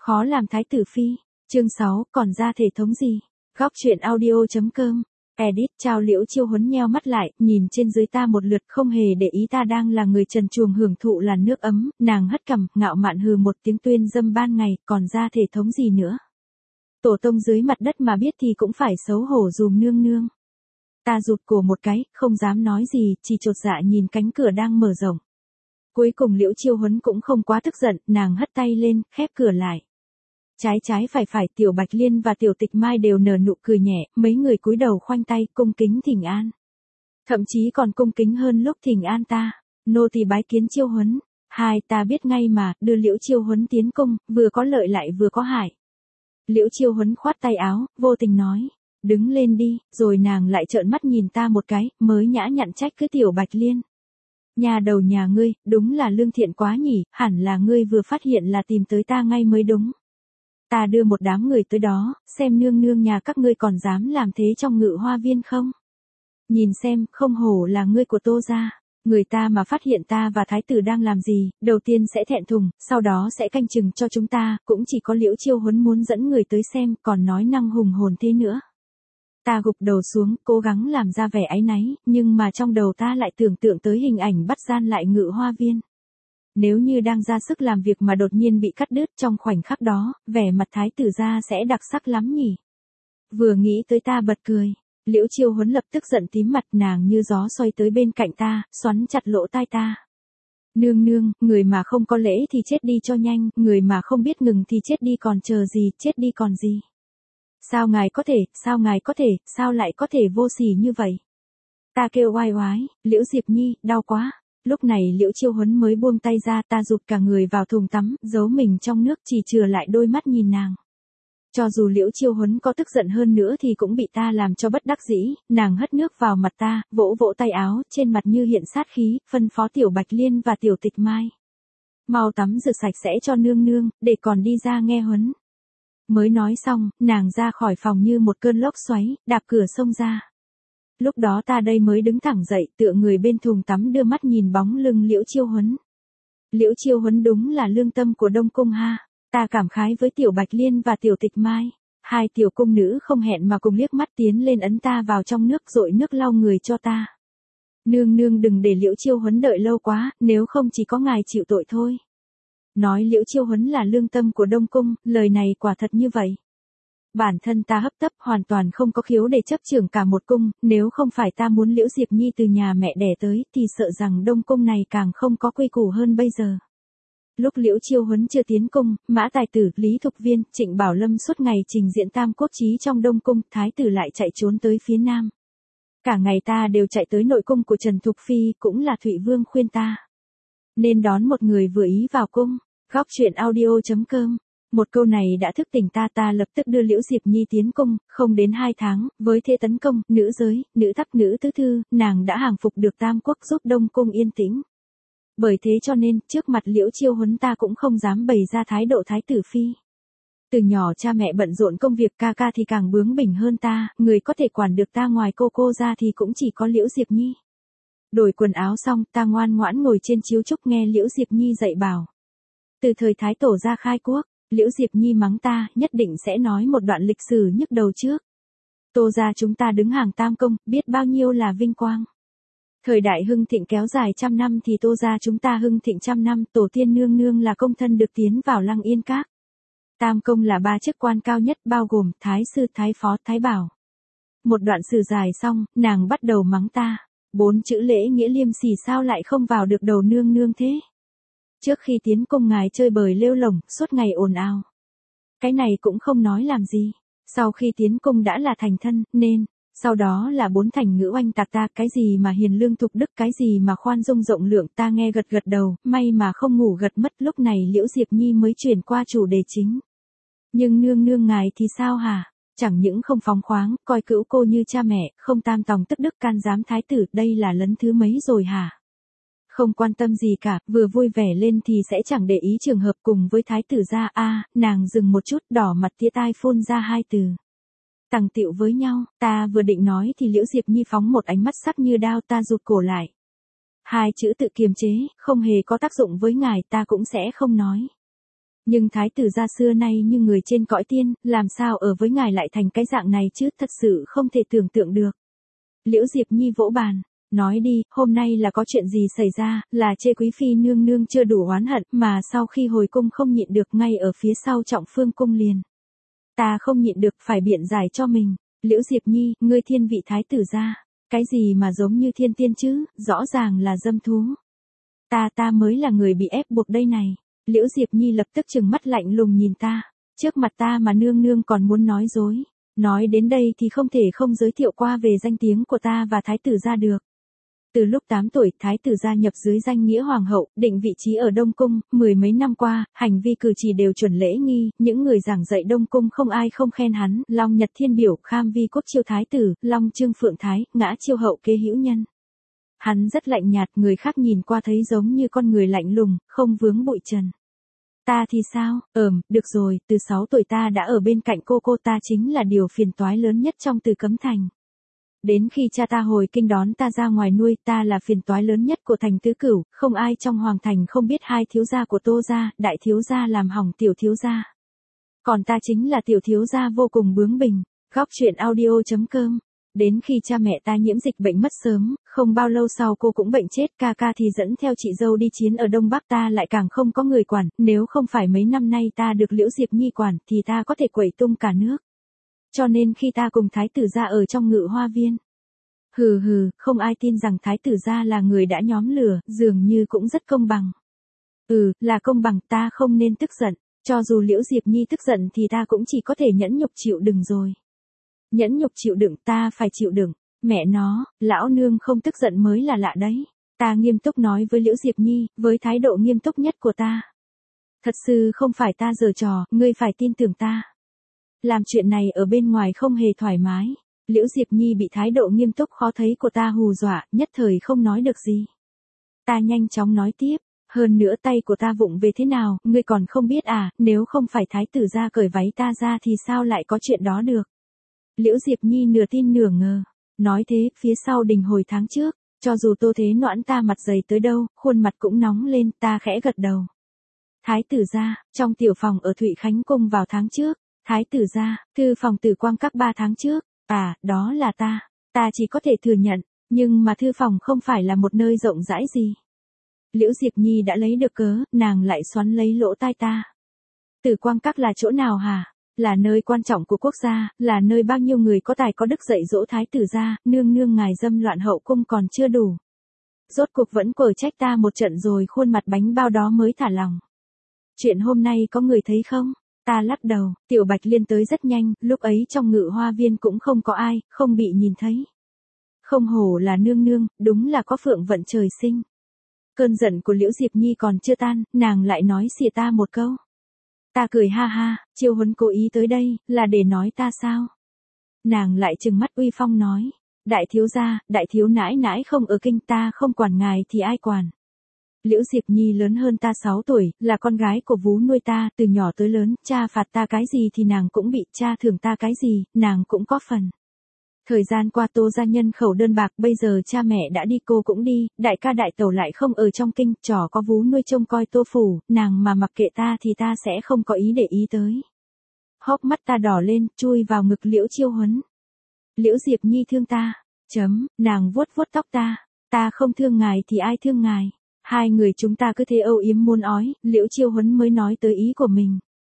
Khó làm thái tử phi. Chương 6, còn ra thể thống gì? Góc truyện audio.com. Edit. Chào Liễu Chiêu Huấn nheo mắt lại, nhìn trên dưới ta một lượt, không hề để ý ta đang là người trần truồng hưởng thụ làn nước ấm, nàng hất cằm, ngạo mạn hừ một tiếng tuyên dâm ban ngày, còn ra thể thống gì nữa? Tổ tông dưới mặt đất mà biết thì cũng phải xấu hổ dùm nương nương. Ta rụt cổ một cái, không dám nói gì, chỉ chột dạ nhìn cánh cửa đang mở rộng. Cuối cùng Liễu Chiêu Huấn cũng không quá tức giận, nàng hất tay lên, khép cửa lại. Trái trái phải, Tiểu Bạch Liên và Tiểu Tịch Mai đều nở nụ cười nhẹ, mấy người cúi đầu khoanh tay, cung kính thỉnh an. Thậm chí còn cung kính hơn lúc thỉnh an ta. Nô tỳ bái kiến Chiêu Huấn. Hai ta biết ngay mà, đưa Liễu Chiêu Huấn tiến cung, vừa có lợi lại vừa có hại. Liễu Chiêu Huấn khoát tay áo, vô tình nói, đứng lên đi, rồi nàng lại trợn mắt nhìn ta một cái, mới nhã nhặn trách cứ Tiểu Bạch Liên. Nhà đầu nhà ngươi, đúng là lương thiện quá nhỉ, hẳn là ngươi vừa phát hiện là tìm tới ta ngay mới đúng. Ta đưa một đám người tới đó, xem nương nương nhà các ngươi còn dám làm thế trong Ngự Hoa Viên không? Nhìn xem, không hổ là ngươi của Tô gia. Người ta mà phát hiện ta và thái tử đang làm gì, đầu tiên sẽ thẹn thùng, sau đó sẽ canh chừng cho chúng ta, cũng chỉ có Liễu Chiêu Huấn muốn dẫn người tới xem, còn nói năng hùng hồn thế nữa. Ta gục đầu xuống, cố gắng làm ra vẻ áy náy, nhưng mà trong đầu ta lại tưởng tượng tới hình ảnh bắt gian lại Ngự Hoa Viên. Nếu như đang ra sức làm việc mà đột nhiên bị cắt đứt trong khoảnh khắc đó, vẻ mặt thái tử gia sẽ đặc sắc lắm nhỉ. Vừa nghĩ tới ta bật cười. Liễu Chiêu Huấn lập tức giận tím mặt, nàng như gió xoay tới bên cạnh ta, xoắn chặt lỗ tai ta. Nương nương, người mà không có lễ thì chết đi cho nhanh, người mà không biết ngừng thì chết đi còn chờ gì, chết đi còn gì. Sao ngài có thể, sao lại có thể vô sỉ như vậy? Ta kêu oai oái, Liễu Diệp Nhi, đau quá. Lúc này Liễu Chiêu Huấn mới buông tay ra, ta rụt cả người vào thùng tắm, giấu mình trong nước, chỉ chừa lại đôi mắt nhìn nàng. Cho dù Liễu Chiêu Huấn có tức giận hơn nữa thì cũng bị ta làm cho bất đắc dĩ, nàng hất nước vào mặt ta, vỗ vỗ tay áo, trên mặt như hiện sát khí, phân phó Tiểu Bạch Liên và Tiểu Tịch Mai. Mau tắm rửa sạch sẽ cho nương nương, để còn đi ra nghe huấn. Mới nói xong, nàng ra khỏi phòng như một cơn lốc xoáy, đạp cửa xông ra. Lúc đó ta đây mới đứng thẳng dậy, tựa người bên thùng tắm đưa mắt nhìn bóng lưng Liễu Chiêu Huấn. Liễu Chiêu Huấn đúng là lương tâm của Đông Cung ha. Ta cảm khái với Tiểu Bạch Liên và Tiểu Tịch Mai. Hai tiểu cung nữ không hẹn mà cùng liếc mắt tiến lên ấn ta vào trong nước, dội nước lau người cho ta. Nương nương đừng để Liễu Chiêu Huấn đợi lâu quá, nếu không chỉ có ngài chịu tội thôi. Nói Liễu Chiêu Huấn là lương tâm của Đông Cung, lời này quả thật như vậy. Bản thân ta hấp tấp, hoàn toàn không có khiếu để chấp trưởng cả một cung, nếu không phải ta muốn Liễu Diệp Nhi từ nhà mẹ đẻ tới, thì sợ rằng Đông Cung này càng không có quy củ hơn bây giờ. Lúc Liễu Chiêu Huấn chưa tiến cung, Mã Tài Tử, Lý Thục Viên, Trịnh Bảo Lâm suốt ngày trình diễn tam quốc chí trong Đông Cung, thái tử lại chạy trốn tới phía Nam. Cả ngày ta đều chạy tới nội cung của Trần Thục Phi, cũng là Thụy Vương khuyên ta nên đón một người vừa ý vào cung. Góc truyện audio.com. Một câu này đã thức tỉnh ta lập tức đưa Liễu Diệp Nhi tiến cung, không đến 2 tháng, với thế tấn công, nữ giới, nữ thắc nữ tứ thư, nàng đã hàng phục được tam quốc, giúp Đông Cung yên tĩnh. Bởi thế cho nên, trước mặt Liễu Chiêu Huấn ta cũng không dám bày ra thái độ thái tử phi. Từ nhỏ cha mẹ bận rộn công việc, ca thì càng bướng bỉnh hơn ta, người có thể quản được ta ngoài cô ra thì cũng chỉ có Liễu Diệp Nhi. Đổi quần áo xong, ta ngoan ngoãn ngồi trên chiếu trúc nghe Liễu Diệp Nhi dạy bảo. Từ thời Thái Tổ ra khai quốc, Liễu Diệp Nhi mắng ta, nhất định sẽ nói một đoạn lịch sử nhức đầu trước. Tô gia chúng ta đứng hàng tam công, biết bao nhiêu là vinh quang. Thời đại hưng thịnh kéo dài 100 năm thì Tô gia chúng ta hưng thịnh 100 năm, tổ tiên nương nương là công thân được tiến vào Lăng Yên Các. Tam công là 3 chức quan cao nhất bao gồm thái sư, thái phó, thái bảo. Một đoạn sử dài xong, nàng bắt đầu mắng ta. 4 chữ lễ nghĩa liêm sỉ sao lại không vào được đầu nương nương thế? Trước khi tiến cung ngài chơi bời lêu lổng, suốt ngày ồn ào. Cái này cũng không nói làm gì. Sau khi tiến cung đã là thành thân, nên, sau đó là 4 thành ngữ oanh tạc ta, cái gì mà hiền lương thục đức, cái gì mà khoan dung rộng lượng, ta nghe gật đầu, may mà không ngủ gật mất. Lúc này Liễu Diệp Nhi mới chuyển qua chủ đề chính. Nhưng nương nương ngài thì sao hả? Chẳng những không phóng khoáng, coi cữu cô như cha mẹ, không tam tòng tức đức, can giám thái tử, đây là lần thứ mấy rồi hả? Không quan tâm gì cả, vừa vui vẻ lên thì sẽ chẳng để ý trường hợp cùng với thái tử gia. Nàng dừng một chút, đỏ mặt tía tai phun ra 2 từ. Tằng tịu với nhau, ta vừa định nói thì Liễu Diệp Nhi phóng một ánh mắt sắc như đao, ta rụt cổ lại. 2 chữ tự kiềm chế, không hề có tác dụng với ngài, ta cũng sẽ không nói. Nhưng thái tử gia xưa nay như người trên cõi tiên, làm sao ở với ngài lại thành cái dạng này chứ, thật sự không thể tưởng tượng được. Liễu Diệp Nhi vỗ bàn, nói đi, hôm nay là có chuyện gì xảy ra, là chê quý phi nương nương chưa đủ oán hận, mà sau khi hồi cung không nhịn được ngay ở phía sau Trọng Phương cung liền. Ta không nhịn được phải biện giải cho mình. Liễu Diệp Nhi, ngươi thiên vị thái tử gia, cái gì mà giống như thiên tiên chứ, rõ ràng là dâm thú. Ta mới là người bị ép buộc đây này. Liễu Diệp Nhi lập tức trừng mắt lạnh lùng nhìn ta, trước mặt ta mà nương nương còn muốn nói dối. Nói đến đây thì không thể không giới thiệu qua về danh tiếng của ta và thái tử gia được. Từ lúc 8 tuổi, thái tử gia nhập dưới danh nghĩa hoàng hậu, định vị trí ở Đông Cung, mười mấy năm qua, hành vi cử chỉ đều chuẩn lễ nghi, những người giảng dạy Đông Cung không ai không khen hắn, Long Nhật Thiên Biểu, Kham Vi Quốc Chiêu Thái tử, Long Trương Phượng Thái, Ngã Chiêu Hậu Kế Hữu Nhân. Hắn rất lạnh nhạt, người khác nhìn qua thấy giống như con người lạnh lùng, không vướng bụi trần. Ta thì sao, được rồi, từ 6 tuổi ta đã ở bên cạnh cô ta chính là điều phiền toái lớn nhất trong Từ Cấm Thành. Đến khi cha ta hồi kinh đón ta ra ngoài nuôi, ta là phiền toái lớn nhất của thành tứ cửu, không ai trong hoàng thành không biết hai thiếu gia của Tô gia, đại thiếu gia làm hỏng tiểu thiếu gia. Còn ta chính là tiểu thiếu gia vô cùng bướng bỉnh. Góc truyện audio.com. Đến khi cha mẹ ta nhiễm dịch bệnh mất sớm, không bao lâu sau cô cũng bệnh chết, ca thì dẫn theo chị dâu đi chiến ở Đông Bắc, ta lại càng không có người quản, nếu không phải mấy năm nay ta được Liễu Diệp Nhi quản thì ta có thể quẩy tung cả nước. Cho nên khi ta cùng thái tử gia ở trong Ngự Hoa Viên, không ai tin rằng thái tử gia là người đã nhóm lửa, dường như cũng rất công bằng. Là công bằng, ta không nên tức giận, cho dù Liễu Diệp Nhi tức giận thì ta cũng chỉ có thể nhẫn nhục chịu đựng rồi. Nhẫn nhục chịu đựng, ta phải chịu đựng, mẹ nó, lão nương không tức giận mới là lạ đấy. Ta nghiêm túc nói với Liễu Diệp Nhi, với thái độ nghiêm túc nhất của ta. Thật sự không phải ta giở trò, ngươi phải tin tưởng ta. Làm chuyện này ở bên ngoài không hề thoải mái. Liễu Diệp Nhi bị thái độ nghiêm túc khó thấy của ta hù dọa, nhất thời không nói được gì. Ta nhanh chóng nói tiếp, hơn nữa tay của ta vụng về thế nào, ngươi còn không biết à, nếu không phải thái tử gia cởi váy ta ra thì sao lại có chuyện đó được. Liễu Diệp Nhi nửa tin nửa ngờ, nói thế, phía sau đình hồi tháng trước, cho dù Tô Thế Noãn ta mặt dày tới đâu, khuôn mặt cũng nóng lên, ta khẽ gật đầu. Thái tử gia, trong tiểu phòng ở Thụy Khánh Cung vào tháng trước. Thái tử gia, thư phòng Tử Quang Các 3 tháng trước. Đó là ta chỉ có thể thừa nhận, nhưng mà thư phòng không phải là một nơi rộng rãi gì. Liễu Diệp Nhi đã lấy được cớ, nàng lại xoắn lấy lỗ tai ta. Tử Quang Các là chỗ nào hả? Là nơi quan trọng của quốc gia, là nơi bao nhiêu người có tài có đức dạy dỗ thái tử gia, nương nương ngài dâm loạn hậu cung còn chưa đủ. Rốt cuộc vẫn quở trách ta một trận rồi khuôn mặt bánh bao đó mới thả lòng. Chuyện hôm nay có người thấy không? Ta lắc đầu, Tiểu Bạch Liên tới rất nhanh, lúc ấy trong Ngự Hoa Viên cũng không có ai, không bị nhìn thấy. Không hổ là nương nương, đúng là có phượng vận trời sinh. Cơn giận của Liễu Diệp Nhi còn chưa tan, nàng lại nói xỉa ta một câu. Ta cười ha ha, Chiêu Huấn cố ý tới đây, là để nói ta sao? Nàng lại trừng mắt uy phong nói, đại thiếu gia, đại thiếu nãi nãi không ở kinh, ta không quản ngài thì ai quản. Liễu Diệp Nhi lớn hơn ta 6 tuổi, là con gái của vú nuôi ta, từ nhỏ tới lớn, cha phạt ta cái gì thì nàng cũng bị, cha thưởng ta cái gì, nàng cũng có phần. Thời gian qua Tô gia nhân khẩu đơn bạc, bây giờ cha mẹ đã đi cô cũng đi, đại ca đại tẩu lại không ở trong kinh, trò có vú nuôi trông coi Tô phủ, nàng mà mặc kệ ta thì ta sẽ không có ý để ý tới. Hốc mắt ta đỏ lên, chui vào ngực Liễu Chiêu Huấn. Liễu Diệp Nhi thương ta, nàng vuốt vuốt tóc ta không thương ngài thì ai thương ngài. Hai người chúng ta cứ thế âu yếm muôn ói, Liễu Chiêu Huấn mới nói tới ý của mình.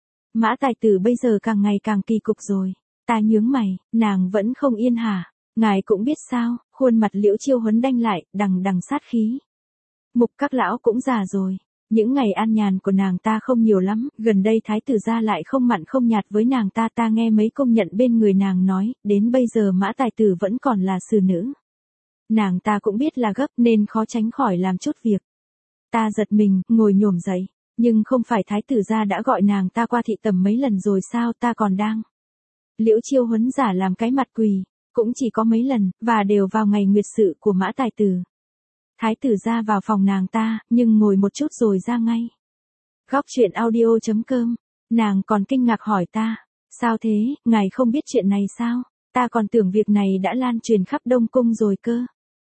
Mã tài tử bây giờ càng ngày càng kỳ cục rồi. Ta nhướng mày, nàng vẫn không yên hả? Ngài cũng biết sao, khuôn mặt Liễu Chiêu Huấn đanh lại, đằng đằng sát khí. Mục các lão cũng già rồi. Những ngày an nhàn của nàng ta không nhiều lắm, gần đây thái tử gia lại không mặn không nhạt với nàng ta nghe mấy công nhận bên người nàng nói, đến bây giờ Mã tài tử vẫn còn là xử nữ. Nàng ta cũng biết là gấp nên khó tránh khỏi làm chút việc. Ta giật mình, ngồi nhổm dậy, nhưng không phải thái tử gia đã gọi nàng ta qua thị tầm mấy lần rồi sao, ta còn đang. Liễu Chiêu Huấn giả làm cái mặt quỳ, cũng chỉ có mấy lần, và đều vào ngày nguyệt sự của Mã tài tử. Thái tử gia vào phòng nàng ta, nhưng ngồi một chút rồi ra ngay. Góc truyện audio.com, nàng còn kinh ngạc hỏi ta, sao thế, ngài không biết chuyện này sao? Ta còn tưởng việc này đã lan truyền khắp Đông Cung rồi cơ.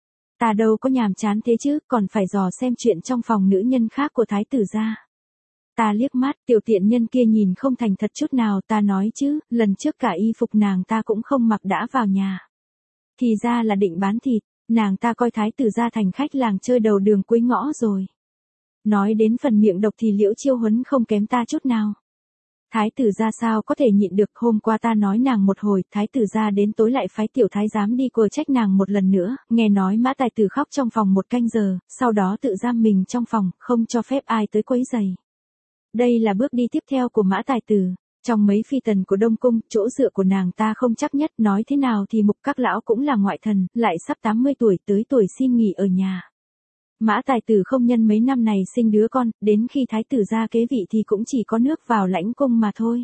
Ta đâu có nhàm chán thế chứ, còn phải dò xem chuyện trong phòng nữ nhân khác của thái tử gia. Ta liếc mắt, tiểu tiện nhân kia nhìn không thành thật chút nào, ta nói chứ, lần trước cả y phục nàng ta cũng không mặc đã vào nhà. Thì ra là định bán thịt, nàng ta coi thái tử gia thành khách làng chơi đầu đường cuối ngõ rồi. Nói đến phần miệng độc thì Liễu Chiêu Huấn không kém ta chút nào. Thái tử gia sao có thể nhịn được, hôm qua ta nói nàng một hồi, thái tử gia đến tối lại phái tiểu thái giám đi quờ trách nàng một lần nữa, nghe nói Mã Tài Tử khóc trong phòng 1 canh giờ, sau đó tự giam mình trong phòng, không cho phép ai tới quấy rầy. Đây là bước đi tiếp theo của Mã Tài Tử. Trong mấy phi tần của Đông Cung, chỗ dựa của nàng ta không chắc nhất, nói thế nào thì Mục các lão cũng là ngoại thần, lại sắp 80 tuổi, tới tuổi xin nghỉ ở nhà. Mã Tài Tử không nhân mấy năm này sinh đứa con, đến khi thái tử gia kế vị thì cũng chỉ có nước vào lãnh cung mà thôi.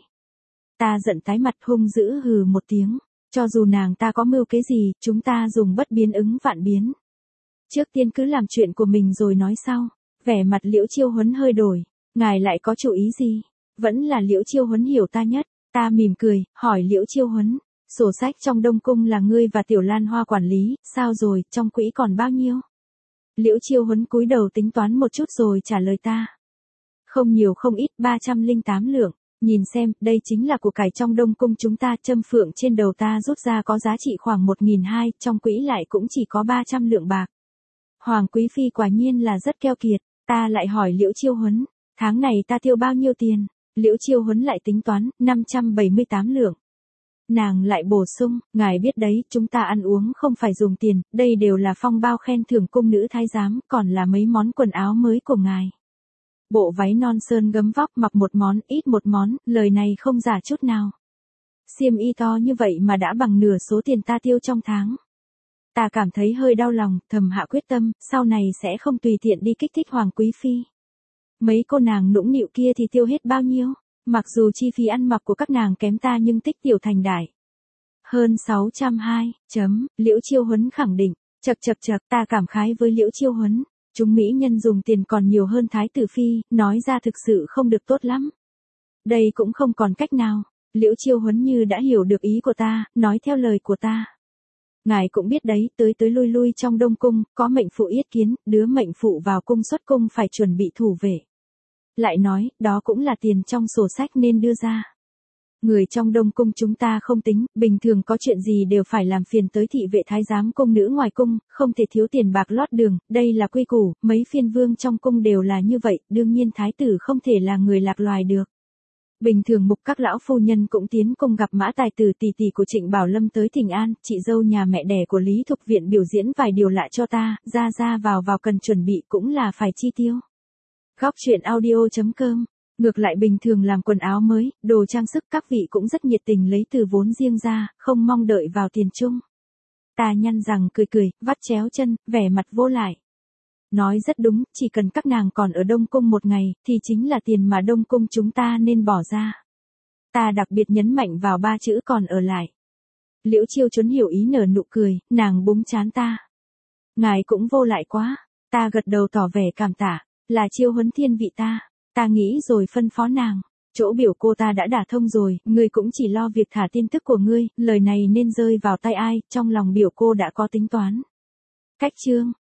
Ta giận tái mặt, hung dữ hừ một tiếng, cho dù nàng ta có mưu kế gì, chúng ta dùng bất biến ứng vạn biến. Trước tiên cứ làm chuyện của mình rồi nói sau. Vẻ mặt Liễu Chiêu Huấn hơi đổi, ngài lại có chủ ý gì? Vẫn là Liễu Chiêu Huấn hiểu ta nhất. Ta mỉm cười, hỏi Liễu Chiêu Huấn, sổ sách trong Đông Cung là ngươi và Tiểu Lan Hoa quản lý, sao rồi, trong quỹ còn bao nhiêu? Liễu Chiêu Huấn cúi đầu tính toán một chút rồi trả lời ta. Không nhiều không ít, 308 lượng. Nhìn xem, đây chính là của cải trong Đông Cung chúng ta, châm phượng trên đầu ta rút ra có giá trị khoảng 1.200, trong quỹ lại cũng chỉ có 300 lượng bạc. Hoàng quý phi quả nhiên là rất keo kiệt. Ta lại hỏi Liễu Chiêu Huấn, tháng này ta tiêu bao nhiêu tiền? Liễu Chiêu Huấn lại tính toán, 578 lượng. Nàng lại bổ sung, ngài biết đấy, chúng ta ăn uống không phải dùng tiền, đây đều là phong bao khen thưởng cung nữ thái giám, còn là mấy món quần áo mới của ngài. Bộ váy non sơn gấm vóc mặc một món, ít một món, lời này không giả chút nào. Xiêm y to như vậy mà đã bằng nửa số tiền ta tiêu trong tháng. Ta cảm thấy hơi đau lòng, thầm hạ quyết tâm, sau này sẽ không tùy tiện đi kích thích Hoàng quý phi. Mấy cô nàng nũng nịu kia thì tiêu hết bao nhiêu? Mặc dù chi phí ăn mặc của các nàng kém ta nhưng tích tiểu thành đại. Hơn 620, Liễu Chiêu Huấn khẳng định, chậc, ta cảm khái với Liễu Chiêu Huấn. Chúng mỹ nhân dùng tiền còn nhiều hơn thái tử phi, nói ra thực sự không được tốt lắm. Đây cũng không còn cách nào, Liễu Chiêu Huấn như đã hiểu được ý của ta, nói theo lời của ta. Ngài cũng biết đấy, tới lui lui trong Đông Cung, có mệnh phụ yết kiến, đứa mệnh phụ vào cung xuất cung phải chuẩn bị thủ vệ. Lại nói, đó cũng là tiền trong sổ sách nên đưa ra. Người trong Đông Cung chúng ta không tính, bình thường có chuyện gì đều phải làm phiền tới thị vệ thái giám cung nữ ngoài cung, không thể thiếu tiền bạc lót đường, đây là quy củ, mấy phiên vương trong cung đều là như vậy, đương nhiên thái tử không thể là người lạc loài được. Bình thường Mục các lão phu nhân cũng tiến cung gặp Mã Tài Tử, tỷ tỷ của Trịnh Bảo Lâm tới thỉnh an, chị dâu nhà mẹ đẻ của Lý Thục Viện biểu diễn vài điều lạ cho ta, ra vào cần chuẩn bị cũng là phải chi tiêu. Góc truyện audio.com. Ngược lại bình thường làm quần áo mới, đồ trang sức các vị cũng rất nhiệt tình lấy từ vốn riêng ra, không mong đợi vào tiền chung. Ta nhăn răng cười, vắt chéo chân, vẻ mặt vô lại. Nói rất đúng, chỉ cần các nàng còn ở Đông Cung một ngày, thì chính là tiền mà Đông Cung chúng ta nên bỏ ra. Ta đặc biệt nhấn mạnh vào 3 chữ còn ở lại. Liễu Chiêu Chuấn hiểu ý nở nụ cười, nàng búng trán ta. Ngài cũng vô lại quá. Ta gật đầu tỏ vẻ cảm tạ, là Chiêu Huấn thiên vị ta. Ta nghĩ rồi phân phó nàng. Chỗ biểu cô ta đã đả thông rồi, ngươi cũng chỉ lo việc thả tin tức của ngươi, lời này nên rơi vào tay ai, trong lòng biểu cô đã có tính toán. Cách chương.